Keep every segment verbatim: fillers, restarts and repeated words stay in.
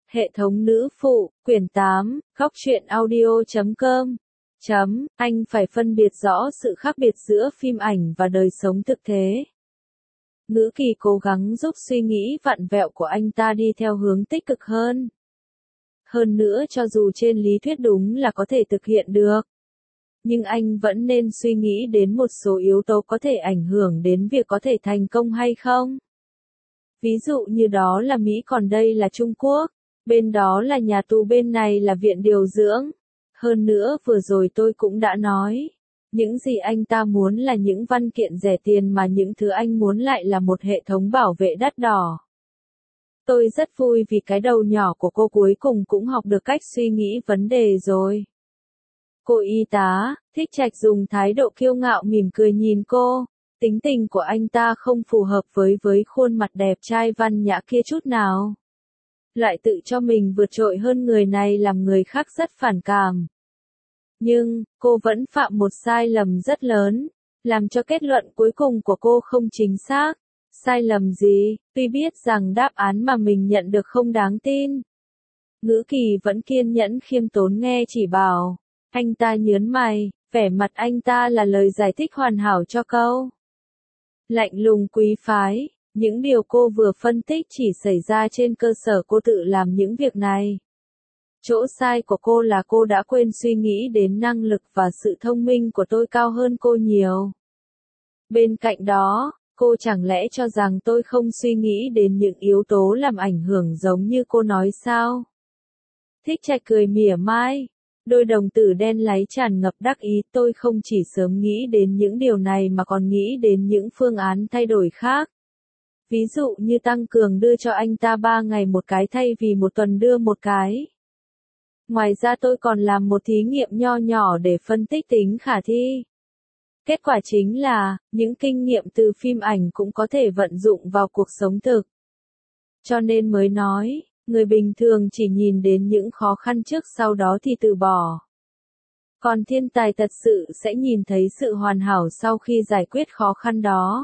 Hệ thống nữ phụ, quyển tám, góc truyện audio chấm com. Chấm, anh phải phân biệt rõ sự khác biệt giữa phim ảnh và đời sống thực tế. Ngữ Kỳ cố gắng giúp suy nghĩ vặn vẹo của anh ta đi theo hướng tích cực hơn. Hơn nữa cho dù trên lý thuyết đúng là có thể thực hiện được. Nhưng anh vẫn nên suy nghĩ đến một số yếu tố có thể ảnh hưởng đến việc có thể thành công hay không. Ví dụ như đó là Mỹ còn đây là Trung Quốc. Bên đó là nhà tù, bên này là viện điều dưỡng. Hơn nữa vừa rồi tôi cũng đã nói. Những gì anh ta muốn là những văn kiện rẻ tiền mà những thứ anh muốn lại là một hệ thống bảo vệ đắt đỏ. Tôi rất vui vì cái đầu nhỏ của cô cuối cùng cũng học được cách suy nghĩ vấn đề rồi. Cô y tá, Thích Trạch dùng thái độ kiêu ngạo mỉm cười nhìn cô. Tính tình của anh ta không phù hợp với với khuôn mặt đẹp trai văn nhã kia chút nào. Lại tự cho mình vượt trội hơn người này làm người khác rất phản cảm. Nhưng, cô vẫn phạm một sai lầm rất lớn, làm cho kết luận cuối cùng của cô không chính xác. Sai lầm gì? Tuy biết rằng đáp án mà mình nhận được không đáng tin. Ngữ Kỳ vẫn kiên nhẫn khiêm tốn nghe chỉ bảo. Anh ta nhớn mày, vẻ mặt anh ta là lời giải thích hoàn hảo cho câu. Lạnh lùng quý phái. Những điều cô vừa phân tích chỉ xảy ra trên cơ sở cô tự làm những việc này. Chỗ sai của cô là cô đã quên suy nghĩ đến năng lực và sự thông minh của tôi cao hơn cô nhiều. Bên cạnh đó, cô chẳng lẽ cho rằng tôi không suy nghĩ đến những yếu tố làm ảnh hưởng giống như cô nói sao? Thích Trạch cười mỉa mai. Đôi đồng tử đen láy tràn ngập đắc ý, tôi không chỉ sớm nghĩ đến những điều này mà còn nghĩ đến những phương án thay đổi khác. Ví dụ như tăng cường đưa cho anh ta ba ngày một cái thay vì một tuần đưa một cái. Ngoài ra tôi còn làm một thí nghiệm nho nhỏ để phân tích tính khả thi. Kết quả chính là, những kinh nghiệm từ phim ảnh cũng có thể vận dụng vào cuộc sống thực. Cho nên mới nói, người bình thường chỉ nhìn đến những khó khăn trước sau đó thì từ bỏ. Còn thiên tài thật sự sẽ nhìn thấy sự hoàn hảo sau khi giải quyết khó khăn đó.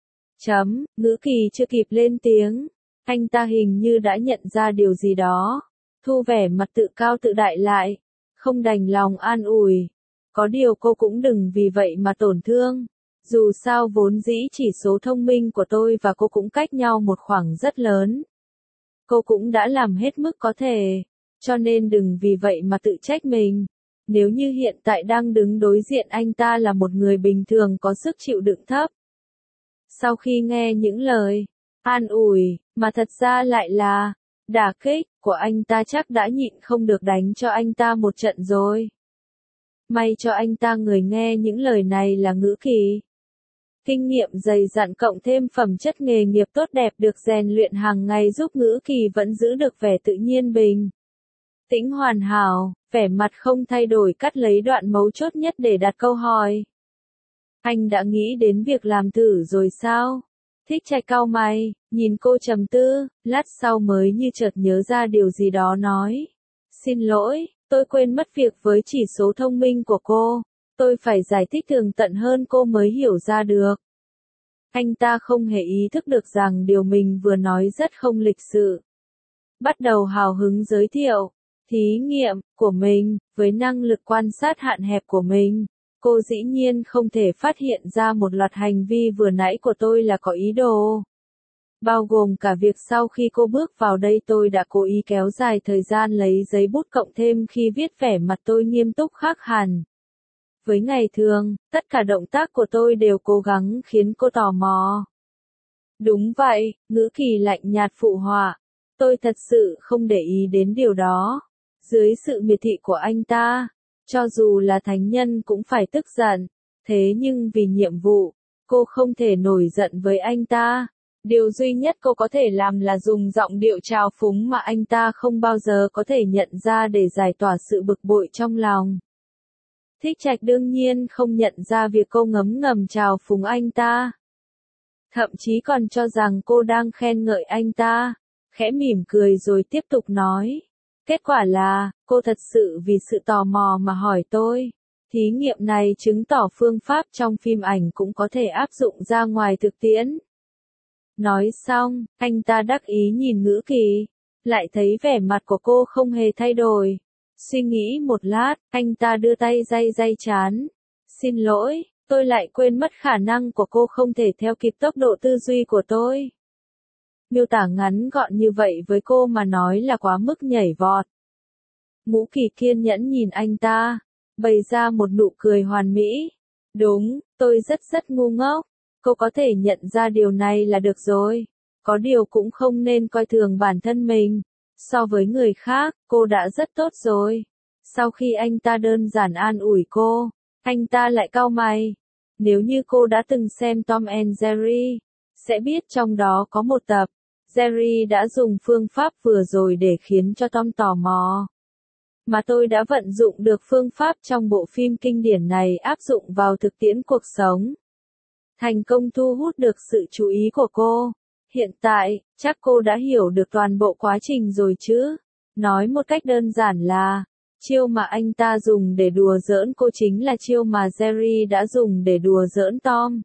Chấm, Ngữ Kỳ chưa kịp lên tiếng. Anh ta hình như đã nhận ra điều gì đó. Thu vẻ mặt tự cao tự đại lại. Không đành lòng an ủi. Có điều cô cũng đừng vì vậy mà tổn thương. Dù sao vốn dĩ chỉ số thông minh của tôi và cô cũng cách nhau một khoảng rất lớn. Cô cũng đã làm hết mức có thể. Cho nên đừng vì vậy mà tự trách mình. Nếu như hiện tại đang đứng đối diện anh ta là một người bình thường có sức chịu đựng thấp. Sau khi nghe những lời an ủi, mà thật ra lại là đả kích của anh ta chắc đã nhịn không được đánh cho anh ta một trận rồi. May cho anh ta người nghe những lời này là Ngữ Kỳ. Kinh nghiệm dày dặn cộng thêm phẩm chất nghề nghiệp tốt đẹp được rèn luyện hàng ngày giúp Ngữ Kỳ vẫn giữ được vẻ tự nhiên bình tĩnh hoàn hảo, vẻ mặt không thay đổi cắt lấy đoạn mấu chốt nhất để đặt câu hỏi. Anh đã nghĩ đến việc làm thử rồi sao? Thích Trạch cau mày, nhìn cô trầm tư, lát sau mới như chợt nhớ ra điều gì đó nói. Xin lỗi, tôi quên mất việc với chỉ số thông minh của cô. Tôi phải giải thích tường tận hơn cô mới hiểu ra được. Anh ta không hề ý thức được rằng điều mình vừa nói rất không lịch sự. Bắt đầu hào hứng giới thiệu, thí nghiệm của mình, với năng lực quan sát hạn hẹp của mình. Cô dĩ nhiên không thể phát hiện ra một loạt hành vi vừa nãy của tôi là có ý đồ. Bao gồm cả việc sau khi cô bước vào đây tôi đã cố ý kéo dài thời gian lấy giấy bút cộng thêm khi viết vẻ mặt tôi nghiêm túc khác hẳn. Với ngày thường, tất cả động tác của tôi đều cố gắng khiến cô tò mò. Đúng vậy, Ngữ Kỳ lạnh nhạt phụ họa. Tôi thật sự không để ý đến điều đó. Dưới sự miệt thị của anh ta. Cho dù là thánh nhân cũng phải tức giận, thế nhưng vì nhiệm vụ, cô không thể nổi giận với anh ta. Điều duy nhất cô có thể làm là dùng giọng điệu trào phúng mà anh ta không bao giờ có thể nhận ra để giải tỏa sự bực bội trong lòng. Thích Trạch đương nhiên không nhận ra việc cô ngấm ngầm trào phúng anh ta. Thậm chí còn cho rằng cô đang khen ngợi anh ta, khẽ mỉm cười rồi tiếp tục nói. Kết quả là, cô thật sự vì sự tò mò mà hỏi tôi. Thí nghiệm này chứng tỏ phương pháp trong phim ảnh cũng có thể áp dụng ra ngoài thực tiễn. Nói xong, anh ta đắc ý nhìn Ngữ Kỳ. lại thấy vẻ mặt của cô không hề thay đổi. Suy nghĩ một lát, anh ta đưa tay day day trán. Xin lỗi, tôi lại quên mất khả năng của cô không thể theo kịp tốc độ tư duy của tôi. Miêu tả ngắn gọn như vậy với cô mà nói là quá mức nhảy vọt. Ngũ Kỳ kiên nhẫn nhìn anh ta, bày ra một nụ cười hoàn mỹ. Đúng, tôi rất rất ngu ngốc. Cô có thể nhận ra điều này là được rồi. Có điều cũng không nên coi thường bản thân mình. So với người khác, cô đã rất tốt rồi. Sau khi anh ta đơn giản an ủi cô, anh ta lại cau mày. Nếu như cô đã từng xem Tom and Jerry, sẽ biết trong đó có một tập, Jerry đã dùng phương pháp vừa rồi để khiến cho Tom tò mò. Mà tôi đã vận dụng được phương pháp trong bộ phim kinh điển này áp dụng vào thực tiễn cuộc sống. Thành công thu hút được sự chú ý của cô. Hiện tại, chắc cô đã hiểu được toàn bộ quá trình rồi chứ. Nói một cách đơn giản là, chiêu mà anh ta dùng để đùa giỡn cô chính là chiêu mà Jerry đã dùng để đùa giỡn Tom.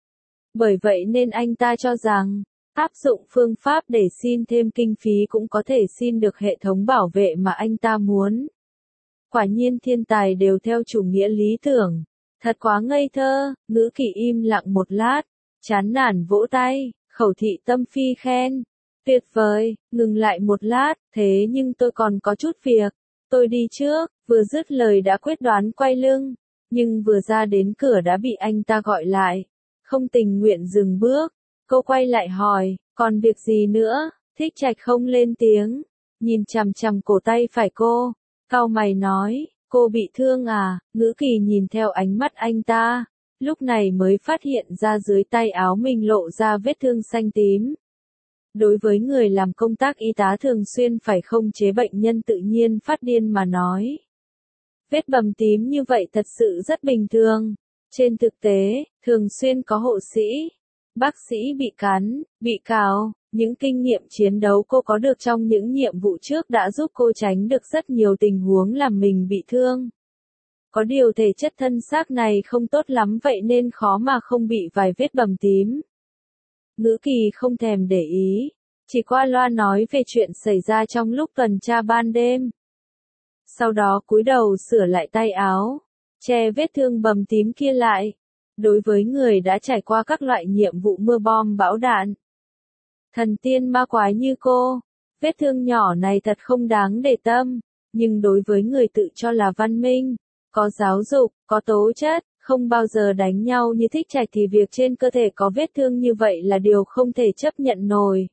Bởi vậy nên anh ta cho rằng, áp dụng phương pháp để xin thêm kinh phí cũng có thể xin được hệ thống bảo vệ mà anh ta muốn. Quả nhiên thiên tài đều theo chủ nghĩa lý tưởng. Thật quá ngây thơ. Ngữ Kỳ im lặng một lát, chán nản vỗ tay. Khẩu thị tâm phi khen. Tuyệt vời. Ngừng lại một lát, thế nhưng tôi còn có chút việc. Tôi đi trước. Vừa dứt lời đã quyết đoán quay lưng. Nhưng vừa ra đến cửa đã bị anh ta gọi lại. Không tình nguyện dừng bước. Cô quay lại hỏi, còn việc gì nữa? Thích Trạch không lên tiếng. Nhìn chằm chằm cổ tay phải cô. Cau mày nói, cô bị thương à? Ngữ Kỳ nhìn theo ánh mắt anh ta. Lúc này mới phát hiện ra dưới tay áo mình lộ ra vết thương xanh tím. Đối với người làm công tác y tá thường xuyên phải khống chế bệnh nhân tự nhiên phát điên mà nói. Vết bầm tím như vậy thật sự rất bình thường. Trên thực tế, thường xuyên có hộ sĩ, bác sĩ bị cắn, bị cào. Những kinh nghiệm chiến đấu cô có được trong những nhiệm vụ trước đã giúp cô tránh được rất nhiều tình huống làm mình bị thương. Có điều thể chất thân xác này không tốt lắm vậy nên khó mà không bị vài vết bầm tím. Ngữ Kỳ không thèm để ý, chỉ qua loa nói về chuyện xảy ra trong lúc tuần tra ban đêm. Sau đó cúi đầu sửa lại tay áo, che vết thương bầm tím kia lại. Đối với người đã trải qua các loại nhiệm vụ mưa bom bão đạn, thần tiên ma quái như cô, vết thương nhỏ này thật không đáng để tâm, nhưng đối với người tự cho là văn minh, có giáo dục, có tố chất, không bao giờ đánh nhau như Thích Trạch thì việc trên cơ thể có vết thương như vậy là điều không thể chấp nhận nổi.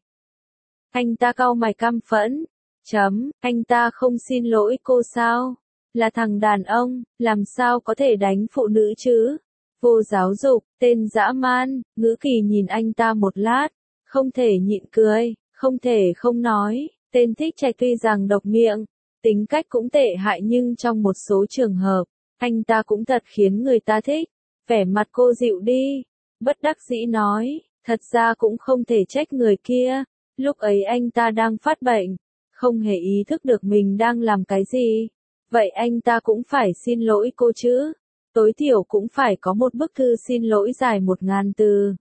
Anh ta cau mày căm phẫn. Chấm, anh ta không xin lỗi cô sao? Là thằng đàn ông, làm sao có thể đánh phụ nữ chứ? Vô giáo dục, tên dã man. Ngữ Kỳ nhìn anh ta một lát, không thể nhịn cười, không thể không nói, tên Thích Trạch tuy rằng độc miệng, tính cách cũng tệ hại nhưng trong một số trường hợp, anh ta cũng thật khiến người ta thích. Vẻ mặt cô dịu đi, bất đắc dĩ nói, thật ra cũng không thể trách người kia, lúc ấy anh ta đang phát bệnh, không hề ý thức được mình đang làm cái gì, vậy anh ta cũng phải xin lỗi cô chứ, tối thiểu cũng phải có một bức thư xin lỗi dài một ngàn từ.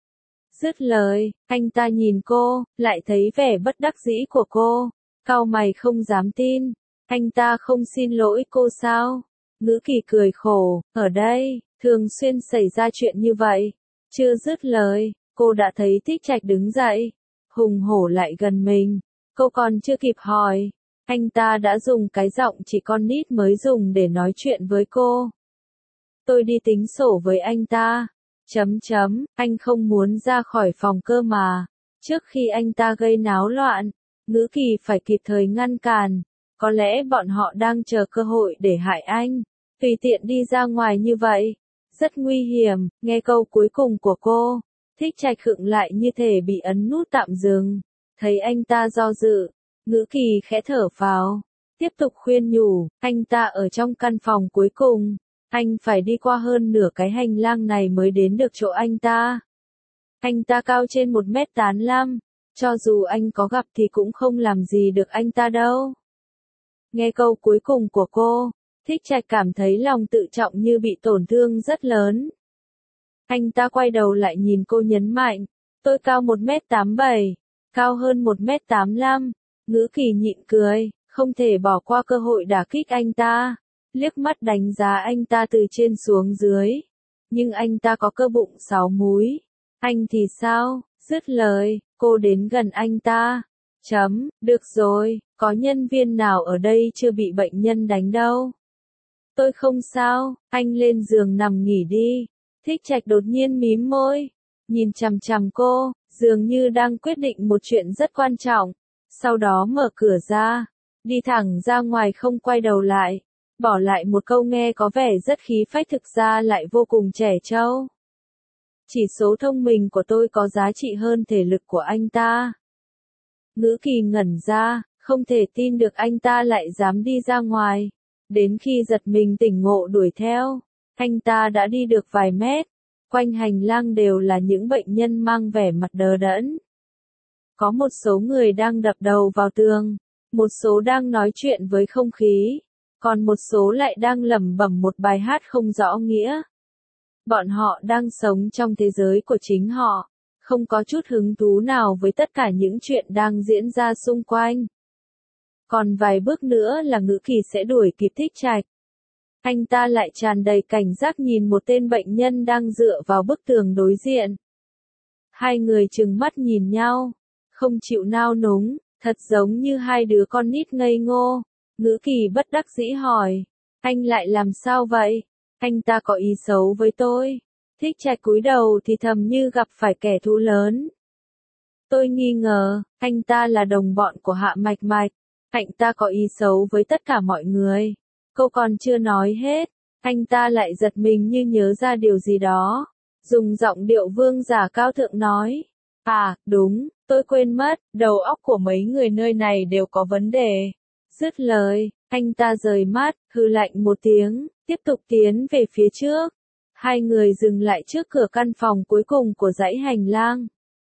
Dứt lời, anh ta nhìn cô, lại thấy vẻ bất đắc dĩ của cô, cau mày không dám tin, anh ta không xin lỗi cô sao? Ngữ Kỳ cười khổ, ở đây, thường xuyên xảy ra chuyện như vậy. Chưa dứt lời, cô đã thấy Thích Trạch đứng dậy, hùng hổ lại gần mình, cô còn chưa kịp hỏi, anh ta đã dùng cái giọng chỉ con nít mới dùng để nói chuyện với cô. Tôi đi tính sổ với anh ta. Chấm chấm, anh không muốn ra khỏi phòng cơ mà. Trước khi anh ta gây náo loạn, Ngữ Kỳ phải kịp thời ngăn cản. Có lẽ bọn họ đang chờ cơ hội để hại anh. Tùy tiện đi ra ngoài như vậy. Rất nguy hiểm. Nghe câu cuối cùng của cô, Thích Trạch khựng lại như thể bị ấn nút tạm dừng. Thấy anh ta do dự, Ngữ Kỳ khẽ thở phào. Tiếp tục khuyên nhủ, anh ta ở trong căn phòng cuối cùng. Anh phải đi qua hơn nửa cái hành lang này mới đến được chỗ anh ta. Anh ta cao trên một mét tám mươi lăm, cho dù anh có gặp thì cũng không làm gì được anh ta đâu. Nghe câu cuối cùng của cô, Thích Trạch cảm thấy lòng tự trọng như bị tổn thương rất lớn. Anh ta quay đầu lại nhìn cô nhấn mạnh, tôi cao một mét tám mươi bảy, cao hơn một mét tám mươi lăm, Ngữ Kỳ nhịn cười, không thể bỏ qua cơ hội đả kích anh ta. Liếc mắt đánh giá anh ta từ trên xuống dưới. Nhưng anh ta có cơ bụng sáu múi. Anh thì sao? Dứt lời, cô đến gần anh ta. Chấm, được rồi, có nhân viên nào ở đây chưa bị bệnh nhân đánh đâu. Tôi không sao, anh lên giường nằm nghỉ đi. Thích Trạch đột nhiên mím môi, nhìn chằm chằm cô, dường như đang quyết định một chuyện rất quan trọng. Sau đó mở cửa ra, đi thẳng ra ngoài không quay đầu lại, bỏ lại một câu nghe có vẻ rất khí phách thực ra lại vô cùng trẻ trâu. Chỉ số thông minh của tôi có giá trị hơn thể lực của anh ta. Ngữ Kỳ ngẩn ra, không thể tin được anh ta lại dám đi ra ngoài. Đến khi giật mình tỉnh ngộ đuổi theo, anh ta đã đi được vài mét. Quanh hành lang đều là những bệnh nhân mang vẻ mặt đờ đẫn. Có một số người đang đập đầu vào tường, một số đang nói chuyện với không khí, còn một số lại đang lẩm bẩm một bài hát không rõ nghĩa. Bọn họ đang sống trong thế giới của chính họ, không có chút hứng thú nào với tất cả những chuyện đang diễn ra xung quanh. Còn vài bước nữa là Ngữ Kỳ sẽ đuổi kịp Thích Trạch. Anh ta lại tràn đầy cảnh giác nhìn một tên bệnh nhân đang dựa vào bức tường đối diện. Hai người trừng mắt nhìn nhau, không chịu nao núng, thật giống như hai đứa con nít ngây ngô. Ngữ Kỳ bất đắc dĩ hỏi, anh lại làm sao vậy? Anh ta có ý xấu với tôi. Thích Trạch cúi đầu thì thầm như gặp phải kẻ thù lớn. Tôi nghi ngờ, anh ta là đồng bọn của Hạ Mạch Mạch. Anh ta có ý xấu với tất cả mọi người. Câu còn chưa nói hết, anh ta lại giật mình như nhớ ra điều gì đó. Dùng giọng điệu vương giả cao thượng nói. À, đúng, tôi quên mất, đầu óc của mấy người nơi này đều có vấn đề. Dứt lời, anh ta rời mắt, hừ lạnh một tiếng, tiếp tục tiến về phía trước. Hai người dừng lại trước cửa căn phòng cuối cùng của dãy hành lang.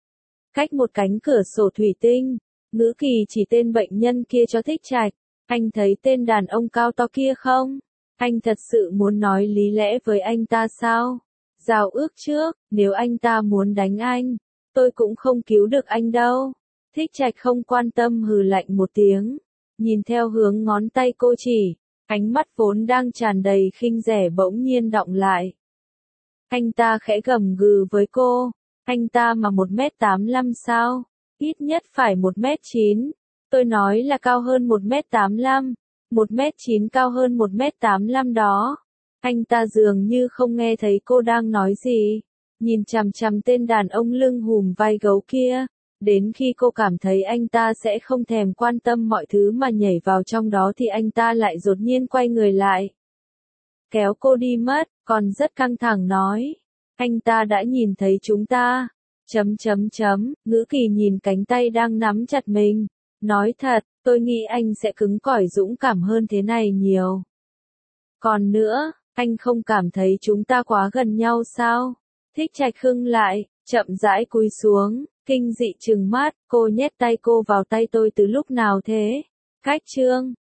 Cách một cánh cửa sổ thủy tinh, Ngữ Kỳ chỉ tên bệnh nhân kia cho Thích Trạch. Anh thấy tên đàn ông cao to kia không? Anh thật sự muốn nói lý lẽ với anh ta sao? Giao ước trước, nếu anh ta muốn đánh anh, tôi cũng không cứu được anh đâu. Thích Trạch không quan tâm hừ lạnh một tiếng, nhìn theo hướng ngón tay cô chỉ, ánh mắt vốn đang tràn đầy khinh rẻ bỗng nhiên đọng lại. Anh ta khẽ gầm gừ với cô, anh ta mà một mét tám mươi lăm sao? Ít nhất phải một mét chín. Tôi nói là cao hơn một mét tám mươi lăm, một mét chín cao hơn một mét tám mươi lăm đó. Anh ta dường như không nghe thấy cô đang nói gì, nhìn chằm chằm tên đàn ông lưng hùm vai gấu kia, đến khi cô cảm thấy anh ta sẽ không thèm quan tâm mọi thứ mà nhảy vào trong đó thì anh ta lại đột nhiên quay người lại. Kéo cô đi mất, còn rất căng thẳng nói. Anh ta đã nhìn thấy chúng ta. Chấm chấm chấm, Ngữ Kỳ nhìn cánh tay đang nắm chặt mình. Nói thật, tôi nghĩ anh sẽ cứng cỏi dũng cảm hơn thế này nhiều. Còn nữa, anh không cảm thấy chúng ta quá gần nhau sao? Thích Trạch khưng lại, chậm rãi cúi xuống, kinh dị trừng mắt, cô nhét tay cô vào tay tôi từ lúc nào thế? Cách chương